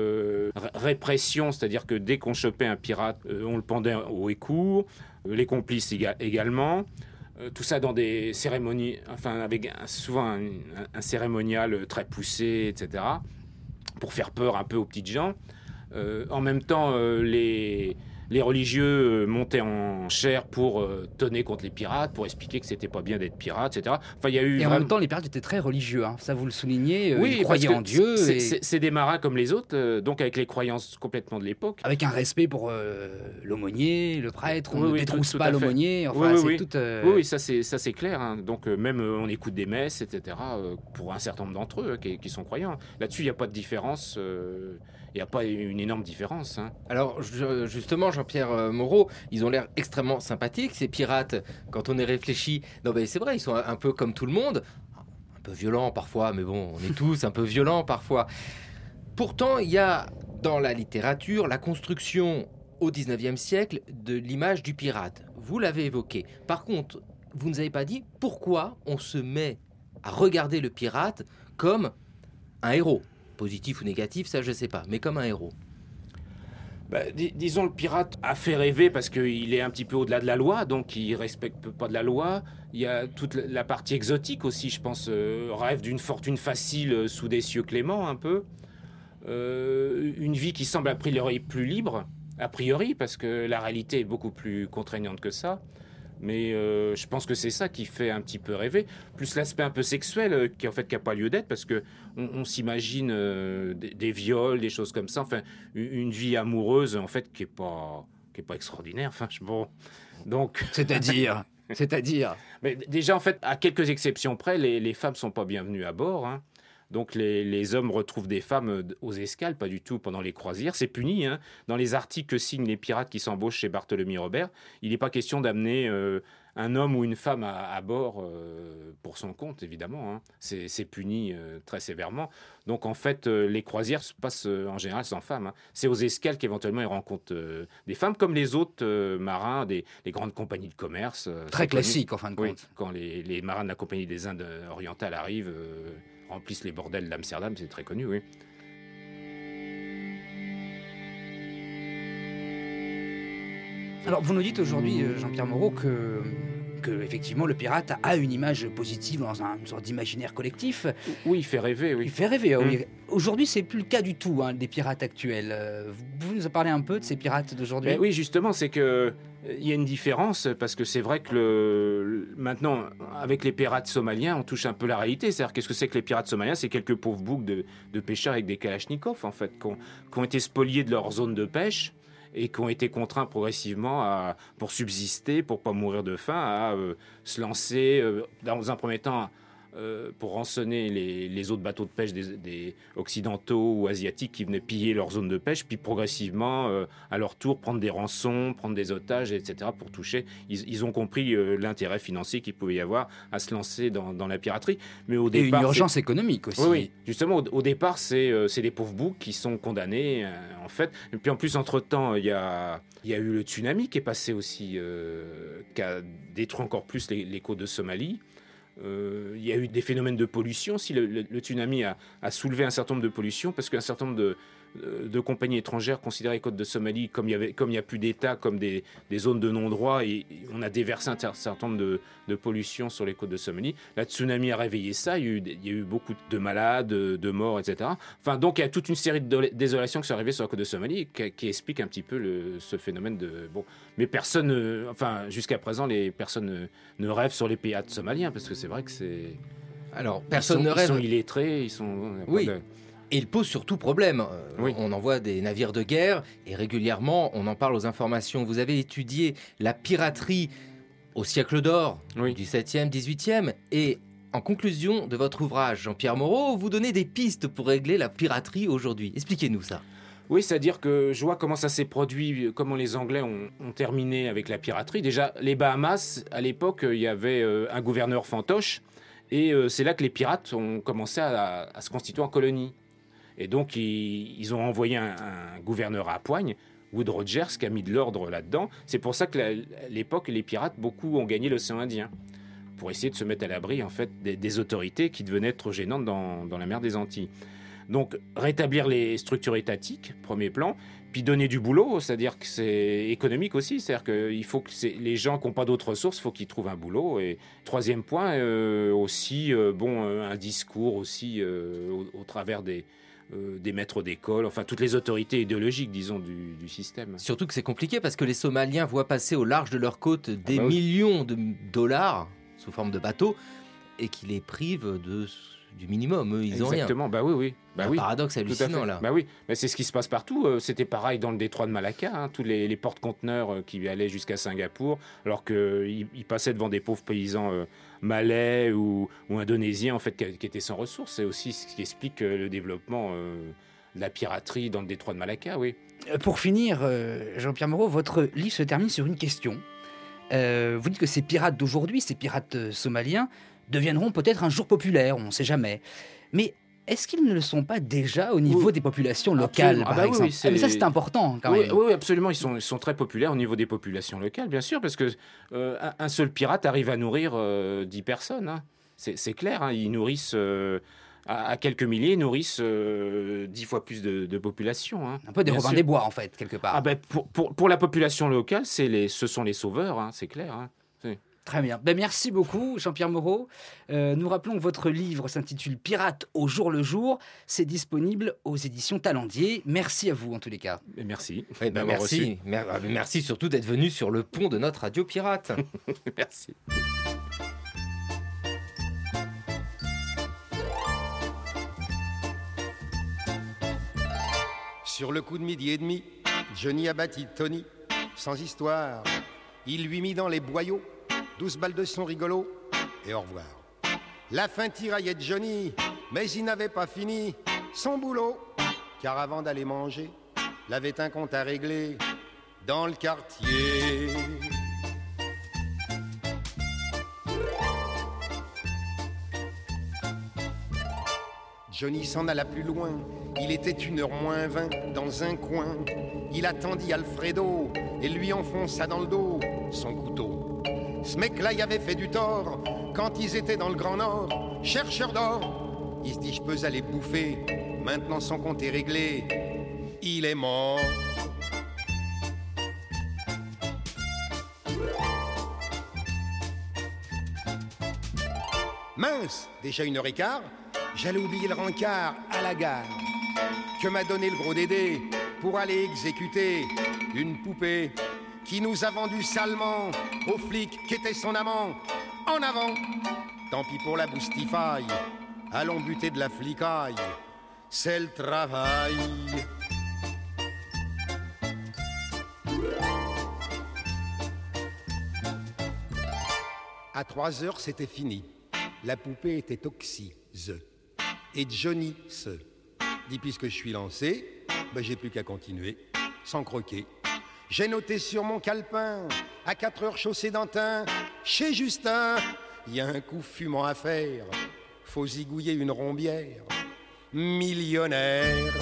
répression, c'est-à-dire que dès qu'on chopait un pirate, on le pendait au écourt, les complices également. Tout ça dans des cérémonies, enfin avec souvent un cérémonial très poussé, etc., pour faire peur un peu aux petites gens. En même temps, les religieux montaient en chair pour tonner contre les pirates, pour expliquer que c'était pas bien d'être pirate, etc. Enfin, il y a eu et en même temps, les pirates étaient très religieux, hein. Ça vous le soulignez, oui, ils croyaient en Dieu. C'est des marins comme les autres, donc avec les croyances complètement de l'époque. Avec un respect pour l'aumônier, le prêtre, on ne détrousse pas tout à fait. l'aumônier, enfin Oui. tout... Oui, ça c'est clair, hein. Donc même on écoute des messes, etc., pour un certain nombre d'entre eux qui sont croyants. Là-dessus, il n'y a pas de différence, il n'y a pas une énorme différence, hein. Alors justement, Jean-Pierre Moreau, ils ont l'air extrêmement sympathiques, ces pirates, quand on y réfléchit. Non mais c'est vrai, ils sont un peu comme tout le monde, un peu violents parfois, mais bon, on est tous un peu violents parfois. Pourtant, il y a dans la littérature la construction au XIXe siècle de l'image du pirate. Vous l'avez évoqué. Par contre, vous ne nous avez pas dit pourquoi on se met à regarder le pirate comme un héros. Positif ou négatif, ça je sais pas, mais comme un héros. Disons, le pirate a fait rêver parce qu'il est un petit peu au-delà de la loi, donc il respecte pas de la loi. Il y a toute la partie exotique aussi, je pense, rêve d'une fortune facile sous des cieux cléments un peu. Une vie qui semble a priori plus libre, a priori, parce que la réalité est beaucoup plus contraignante que ça. Mais je pense que c'est ça qui fait un petit peu rêver. Plus l'aspect un peu sexuel qui en fait n'a pas lieu d'être parce que on s'imagine des viols, des choses comme ça. Enfin, une vie amoureuse en fait qui est pas extraordinaire. Enfin, bon, donc. C'est-à-dire. Mais déjà en fait, à quelques exceptions près, les femmes sont pas bienvenues à bord, hein. Donc les hommes retrouvent des femmes aux escales, pas du tout pendant les croisières. C'est puni, hein. Dans les articles que signent les pirates qui s'embauchent chez Bartholomew Roberts, il n'est pas question d'amener un homme ou une femme à bord pour son compte, évidemment, hein. C'est puni très sévèrement. Donc en fait, les croisières se passent en général sans femmes, hein. C'est aux escales qu'éventuellement ils rencontrent des femmes, comme les autres marins des grandes compagnies de commerce. Très classique, en fin de compte. Oui, quand les marins de la Compagnie des Indes orientales arrivent... remplissent les bordels d'Amsterdam, c'est très connu, oui. Alors, vous nous dites aujourd'hui, Jean-Pierre Moreau, que effectivement, le pirate a une image positive dans une sorte d'imaginaire collectif. Oui, il fait rêver, oui. Il fait rêver, oui. Aujourd'hui, c'est plus le cas du tout, hein, des pirates actuels. Vous pouvez nous en parler un peu de ces pirates d'aujourd'hui ? Oui, justement, c'est que il y a une différence, parce que c'est vrai que maintenant, avec les pirates somaliens, on touche un peu la réalité. C'est-à-dire, qu'est-ce que c'est que les pirates somaliens ? C'est quelques pauvres boucs de pêcheurs avec des kalachnikovs, en fait, qui ont été spoliés de leur zone de pêche et qui ont été contraints progressivement, pour subsister, pour pas mourir de faim, à se lancer, dans un premier temps, pour rançonner les autres bateaux de pêche des occidentaux ou asiatiques qui venaient piller leur zone de pêche, puis progressivement, à leur tour, prendre des rançons, prendre des otages, etc., pour toucher. Ils ont compris l'intérêt financier qu'il pouvait y avoir à se lancer dans la piraterie. Mais au départ, et une urgence économique aussi. Oui, justement, au départ, c'est des pauvres boucs qui sont condamnés, en fait. Et puis en plus, entre-temps, il y a eu le tsunami qui est passé aussi, qui a détruit encore plus les côtes de Somalie. il y a eu des phénomènes de pollution. Si le tsunami a soulevé un certain nombre de pollutions, parce qu'un certain nombre de compagnies étrangères considéraient les côtes de Somalie comme il n'y a plus d'État, comme des zones de non-droit, et on a déversé un certain nombre de pollutions sur les côtes de Somalie. La tsunami a réveillé ça, il y a eu beaucoup de malades, de morts, etc. Enfin, donc il y a toute une série de désolations qui sont arrivées sur la côte de Somalie qui expliquent un petit peu ce phénomène de... Bon, mais personne, jusqu'à présent, les personnes ne rêvent sur les pirates somaliens, parce que c'est vrai que c'est... Alors, personne ne Ils rêve. sont illettrés, ils sont... Oui. Et il pose surtout problème. Oui. On envoie des navires de guerre et régulièrement, on en parle aux informations. Vous avez étudié la piraterie au siècle d'or, Oui. du 7e, 18e. Et en conclusion de votre ouvrage, Jean-Pierre Moreau, vous donnez des pistes pour régler la piraterie aujourd'hui. Expliquez-nous ça. Oui, c'est-à-dire que je vois comment ça s'est produit, comment les Anglais ont terminé avec la piraterie. Déjà, les Bahamas, à l'époque, il y avait un gouverneur fantoche, et c'est là que les pirates ont commencé à se constituer en colonie. Et donc, ils ont envoyé un gouverneur à Poigne, Wood Rogers, qui a mis de l'ordre là-dedans. C'est pour ça que l'époque, les pirates, beaucoup ont gagné l'océan Indien, pour essayer de se mettre à l'abri en fait, des autorités qui devenaient trop gênantes dans la mer des Antilles. Donc, rétablir les structures étatiques, premier plan, puis donner du boulot, c'est-à-dire que c'est économique aussi, c'est-à-dire qu'il faut que les gens qui n'ont pas d'autres ressources, il faut qu'ils trouvent un boulot. Et troisième point, aussi, un discours aussi au travers des maîtres d'école, enfin toutes les autorités idéologiques, disons, du système. Surtout que c'est compliqué parce que les Somaliens voient passer au large de leur côte des oui. millions de dollars sous forme de bateaux et qui les privent du minimum. Eux, ils ont rien. Exactement, bah oui. Bah Un oui. paradoxe Tout à hallucinant fait. là. Bah oui, mais c'est ce qui se passe partout. C'était pareil dans le détroit de Malacca, hein, tous les porte-conteneurs qui allaient jusqu'à Singapour, alors qu'ils passaient devant des pauvres paysans malais ou indonésiens en fait, qui étaient sans ressources. C'est aussi ce qui explique le développement de la piraterie dans le détroit de Malacca, oui. Pour finir, Jean-Pierre Moreau, votre livre se termine sur une question. Vous dites que ces pirates d'aujourd'hui, ces pirates somaliens, deviendront peut-être un jour populaires, on ne sait jamais. Mais est-ce qu'ils ne le sont pas déjà au niveau des populations locales, Absolument. par Ah bah oui, exemple oui, mais ça, c'est important, quand même. Oui, absolument. Ils sont très populaires au niveau des populations locales, bien sûr, parce que un seul pirate arrive à nourrir 10 personnes. Hein. C'est clair, hein. Ils nourrissent... à quelques milliers, ils nourrissent 10 fois plus de population. Hein. Un peu des Bien Robins sûr. des Bois, en fait, quelque part. Ah ben, pour la population locale, ce sont les sauveurs, hein, c'est clair. Hein. Très bien. Merci beaucoup, Jean-Pierre Moreau. Nous rappelons que votre livre s'intitule Pirates au jour le jour. C'est disponible aux éditions Talendier. Merci à vous, en tous les cas. Et merci. Eh ben, d'avoir reçu. merci. Merci surtout d'être venu sur le pont de notre radio pirate. Merci. Sur le coup de midi et demi, Johnny a battu Tony, sans histoire. Il lui mit dans les boyaux 12 balles de son rigolo, et au revoir. La fin tiraillait Johnny, mais il n'avait pas fini son boulot, car avant d'aller manger, il avait un compte à régler dans le quartier. Johnny s'en alla plus loin, il était 1h moins 20 dans un coin. Il attendit Alfredo et lui enfonça dans le dos son couteau. Ce mec-là y avait fait du tort quand ils étaient dans le Grand Nord, chercheurs d'or. Il se dit je peux aller bouffer, maintenant son compte est réglé, il est mort. Mince, déjà 1h15, j'allais oublier le rencard à la gare. Que m'a donné le gros Dédé pour aller exécuter une poupée qui nous a vendu salement au flic qui était son amant. En avant, tant pis pour la boustifaille, allons buter de la flicaille, c'est le travail. À 3h, c'était fini. La poupée était oxyse. Et Johnny se dit, puisque je suis lancé, j'ai plus qu'à continuer, sans croquer. J'ai noté sur mon calepin, à 4h chaussée d'Antin, chez Justin, il y a un coup fumant à faire, faut zigouiller une rombière, millionnaire.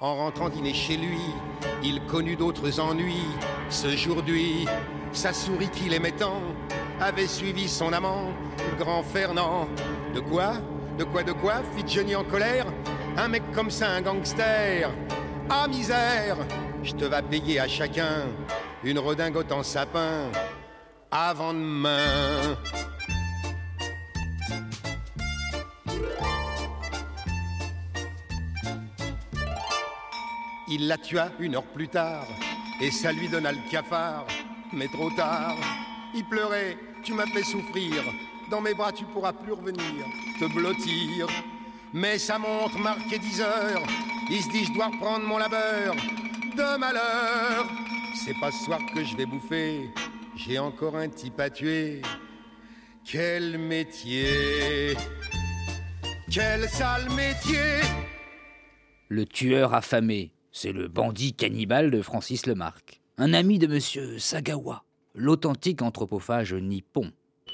En rentrant dîner chez lui, il connut d'autres ennuis. Ce jour-d'hui, sa souris qu'il aimait tant avait suivi son amant, le grand Fernand. De quoi, fit Johnny en colère. Un mec comme ça, un gangster. Ah misère, je te vas payer à chacun une redingote en sapin avant demain. Il la tua 1 heure plus tard, et ça lui donna le cafard. Mais trop tard, il pleurait, tu m'as fait souffrir. Dans mes bras tu pourras plus revenir, te blottir. Mais sa montre marquait 10 heures, il se dit je dois reprendre mon labeur de malheur. C'est pas ce soir que je vais bouffer, j'ai encore un type à tuer. Quel métier, quel sale métier. Le tueur affamé, c'est le bandit cannibale de Francis Lemarque, un ami de monsieur Sagawa, l'authentique anthropophage nippon.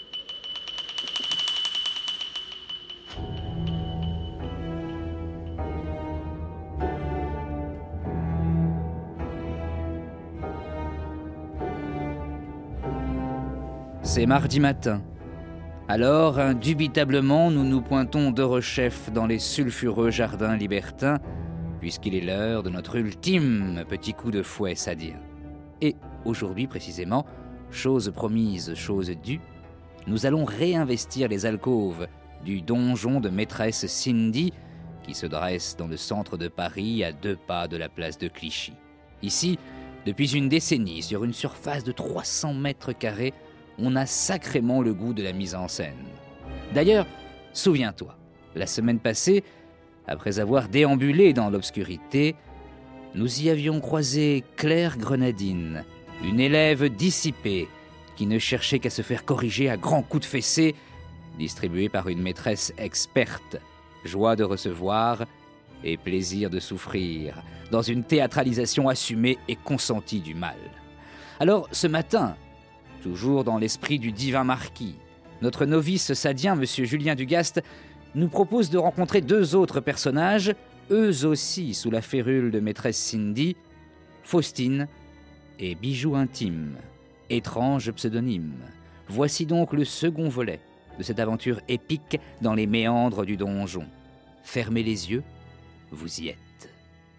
C'est mardi matin. Alors, indubitablement, nous nous pointons derechef dans les sulfureux jardins libertins, puisqu'il est l'heure de notre ultime petit coup de fouet sadien. Et aujourd'hui précisément, chose promise, chose due, nous allons réinvestir les alcôves du donjon de maîtresse Cindy, qui se dresse dans le centre de Paris à 2 pas de la place de Clichy. Ici, depuis une décennie, sur une surface de 300 mètres carrés, on a sacrément le goût de la mise en scène. D'ailleurs, souviens-toi, la semaine passée, après avoir déambulé dans l'obscurité, nous y avions croisé Claire Grenadine, une élève dissipée qui ne cherchait qu'à se faire corriger à grands coups de fessée, distribués par une maîtresse experte, joie de recevoir et plaisir de souffrir, dans une théâtralisation assumée et consentie du mal. Alors, ce matin, toujours dans l'esprit du divin marquis, notre novice sadien, M. Julien Dugast, nous propose de rencontrer 2 autres personnages, eux aussi sous la férule de maîtresse Cindy, Faustine et Bijou Intime, étrange pseudonyme. Voici donc le second volet de cette aventure épique dans les méandres du donjon. Fermez les yeux, vous y êtes.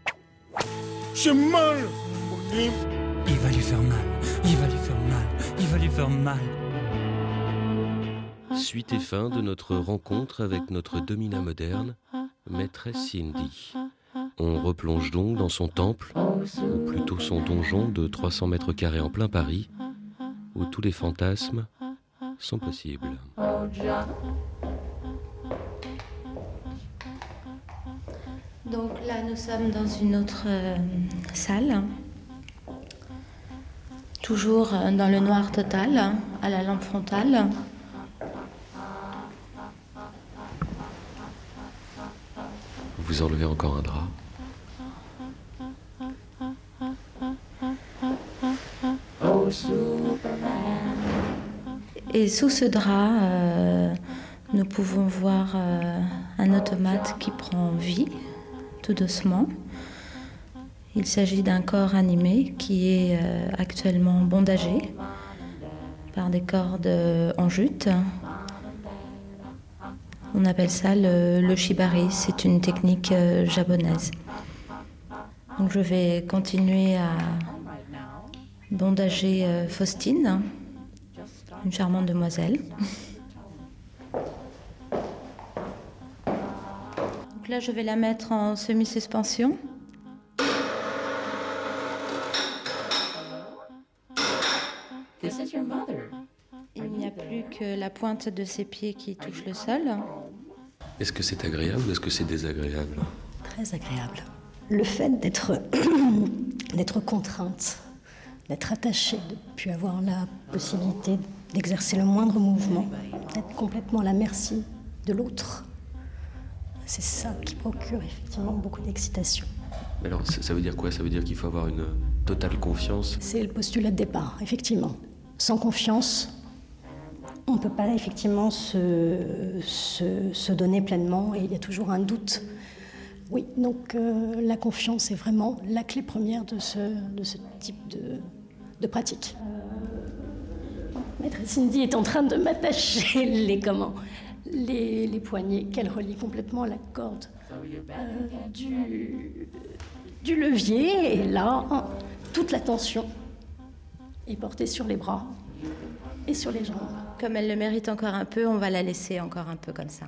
J'ai mal. Il va lui faire mal, il va lui faire mal, il va lui faire mal. Suite et fin de notre rencontre avec notre domina moderne, maîtresse Cindy. On replonge donc dans son temple, ou plutôt son donjon de 300 mètres carrés en plein Paris, où tous les fantasmes sont possibles. Donc là, nous sommes dans une autre salle, toujours dans le noir total, à la lampe frontale. Vous enlevez encore un drap. Et sous ce drap, nous pouvons voir un automate qui prend vie, tout doucement. Il s'agit d'un corps animé qui est actuellement bondagé par des cordes en jute. On appelle ça le shibari, c'est une technique japonaise. Donc je vais continuer à bondager Faustine, une charmante demoiselle. Donc là, je vais la mettre en semi-suspension. Il n'y a plus que la pointe de ses pieds qui touche le sol. Est-ce que c'est agréable ou est-ce que c'est désagréable ? Très agréable. Le fait d'être contrainte, d'être attachée, de ne plus avoir la possibilité d'exercer le moindre mouvement, d'être complètement à la merci de l'autre, c'est ça qui procure effectivement beaucoup d'excitation. Mais alors, ça veut dire quoi ? Ça veut dire qu'il faut avoir une totale confiance ? C'est le postulat de départ, effectivement. Sans confiance, on ne peut pas effectivement se donner pleinement et il y a toujours un doute Oui, donc la confiance est vraiment la clé première de ce type de pratique. Maître Cindy est en train de m'attacher les poignets qu'elle relie complètement à la corde du levier. Et là, toute la tension est portée sur les bras et sur les jambes. Comme elle le mérite encore un peu, on va la laisser encore un peu comme ça.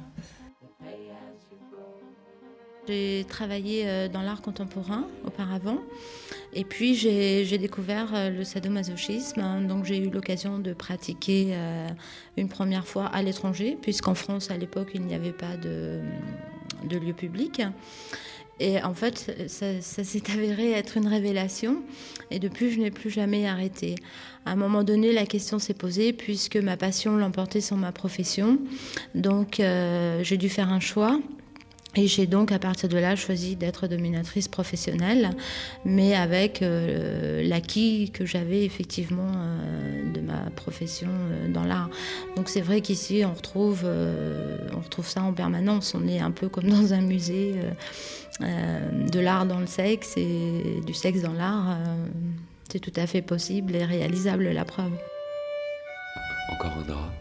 J'ai travaillé dans l'art contemporain auparavant et puis j'ai découvert le sadomasochisme. Donc j'ai eu l'occasion de pratiquer une première fois à l'étranger, puisqu'en France à l'époque il n'y avait pas de lieu public. Et en fait ça s'est avéré être une révélation et depuis je n'ai plus jamais arrêté. À un moment donné la question s'est posée puisque ma passion l'emportait sur ma profession. Donc j'ai dû faire un choix. Et j'ai donc à partir de là choisi d'être dominatrice professionnelle, mais avec l'acquis que j'avais effectivement de ma profession dans l'art. Donc c'est vrai qu'ici on retrouve ça en permanence. On est un peu comme dans un musée de l'art dans le sexe et du sexe dans l'art. C'est tout à fait possible et réalisable, la preuve. Encore un drap.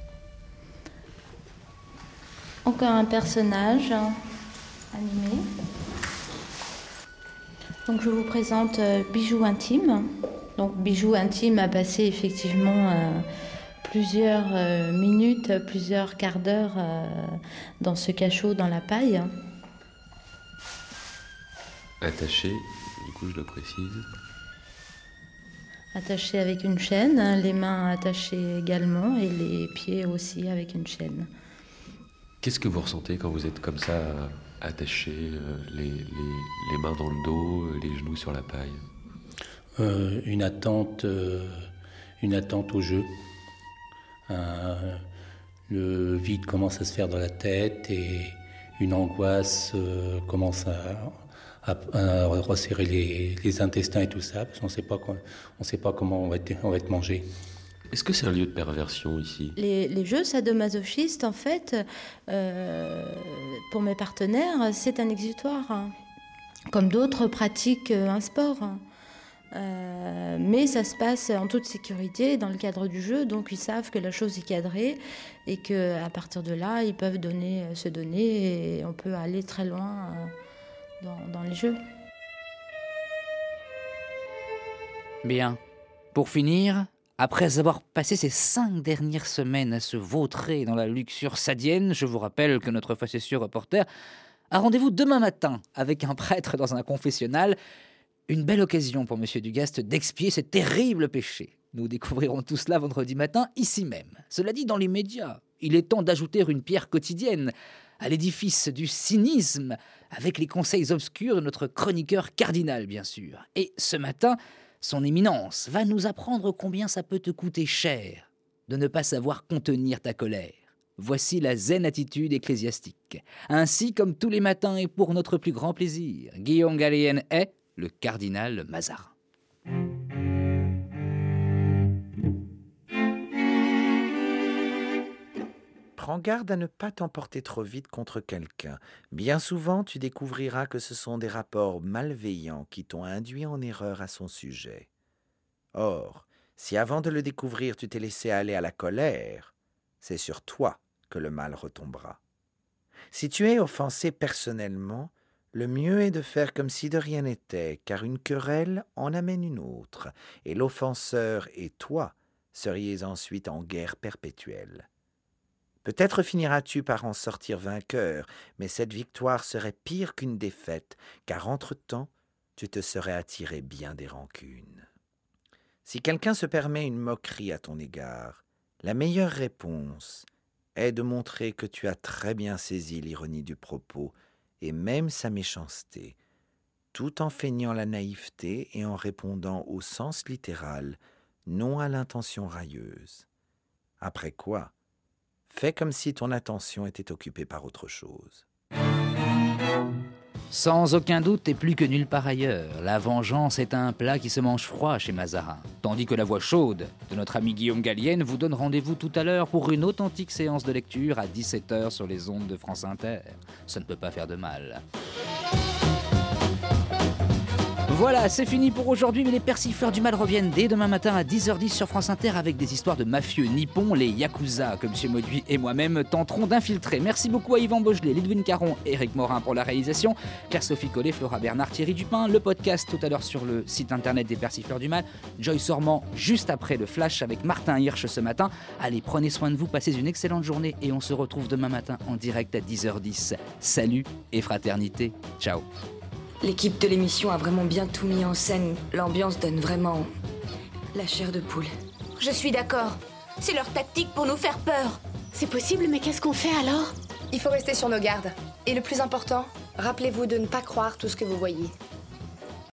Encore un personnage animé. Donc je vous présente Bijou Intime. Donc Bijou Intime a passé effectivement plusieurs minutes, plusieurs quarts d'heure dans ce cachot dans la paille. Attaché, du coup je le précise. Attaché avec une chaîne, les mains attachées également et les pieds aussi avec une chaîne. Qu'est-ce que vous ressentez quand vous êtes comme ça, attaché, les mains dans le dos, les genoux sur la paille ? Une attente au jeu. Le vide commence à se faire dans la tête et une angoisse commence à resserrer les intestins et tout ça, parce qu'on ne sait pas comment on va être mangé. Est-ce que c'est un lieu de perversion ici ? Les jeux sadomasochistes, en fait, pour mes partenaires, c'est un exutoire. Comme d'autres pratiquent un sport. Mais ça se passe en toute sécurité dans le cadre du jeu, donc ils savent que la chose est cadrée et qu'à partir de là, ils peuvent se donner et on peut aller très loin dans les jeux. Bien. Pour finir, après avoir passé ces 5 dernières semaines à se vautrer dans la luxure sadienne, je vous rappelle que notre facétieux reporter a rendez-vous demain matin avec un prêtre dans un confessionnal. Une belle occasion pour Monsieur Dugast d'expier ce terrible péché. Nous découvrirons tout cela vendredi matin, ici même. Cela dit, dans l'immédiat, il est temps d'ajouter une pierre quotidienne à l'édifice du cynisme, avec les conseils obscurs de notre chroniqueur cardinal, bien sûr. Et ce matin, son éminence va nous apprendre combien ça peut te coûter cher de ne pas savoir contenir ta colère. Voici la zen attitude ecclésiastique. Ainsi, comme tous les matins et pour notre plus grand plaisir, Guillaume Gallienne est le cardinal Mazarin. Prends garde à ne pas t'emporter trop vite contre quelqu'un. Bien souvent, tu découvriras que ce sont des rapports malveillants qui t'ont induit en erreur à son sujet. Or, si avant de le découvrir, tu t'es laissé aller à la colère, c'est sur toi que le mal retombera. Si tu es offensé personnellement, le mieux est de faire comme si de rien n'était, car une querelle en amène une autre, et l'offenseur et toi seriez ensuite en guerre perpétuelle. Peut-être finiras-tu par en sortir vainqueur, mais cette victoire serait pire qu'une défaite, car entre-temps, tu te serais attiré bien des rancunes. Si quelqu'un se permet une moquerie à ton égard, la meilleure réponse est de montrer que tu as très bien saisi l'ironie du propos et même sa méchanceté, tout en feignant la naïveté et en répondant au sens littéral, non à l'intention railleuse. Après quoi, fais comme si ton attention était occupée par autre chose. Sans aucun doute et plus que nulle part ailleurs, la vengeance est un plat qui se mange froid chez Mazarin. Tandis que la voix chaude de notre ami Guillaume Gallienne vous donne rendez-vous tout à l'heure pour une authentique séance de lecture à 17h sur les ondes de France Inter. Ça ne peut pas faire de mal. Voilà, c'est fini pour aujourd'hui, mais les persifleurs du mal reviennent dès demain matin à 10h10 sur France Inter avec des histoires de mafieux nippons, les Yakuza, que M. Mauduit et moi-même tenterons d'infiltrer. Merci beaucoup à Yvan Bogelet, Lidwin Caron et Eric Morin pour la réalisation, Claire-Sophie Collet, Flora Bernard, Thierry Dupin, le podcast tout à l'heure sur le site internet des persifleurs du mal, Joyce Ormand juste après le flash avec Martin Hirsch ce matin. Allez, prenez soin de vous, passez une excellente journée et on se retrouve demain matin en direct à 10h10. Salut et fraternité, ciao. L'équipe de l'émission a vraiment bien tout mis en scène. L'ambiance donne vraiment la chair de poule. Je suis d'accord. C'est leur tactique pour nous faire peur. C'est possible, mais qu'est-ce qu'on fait alors? Il faut rester sur nos gardes. Et le plus important, rappelez-vous de ne pas croire tout ce que vous voyez.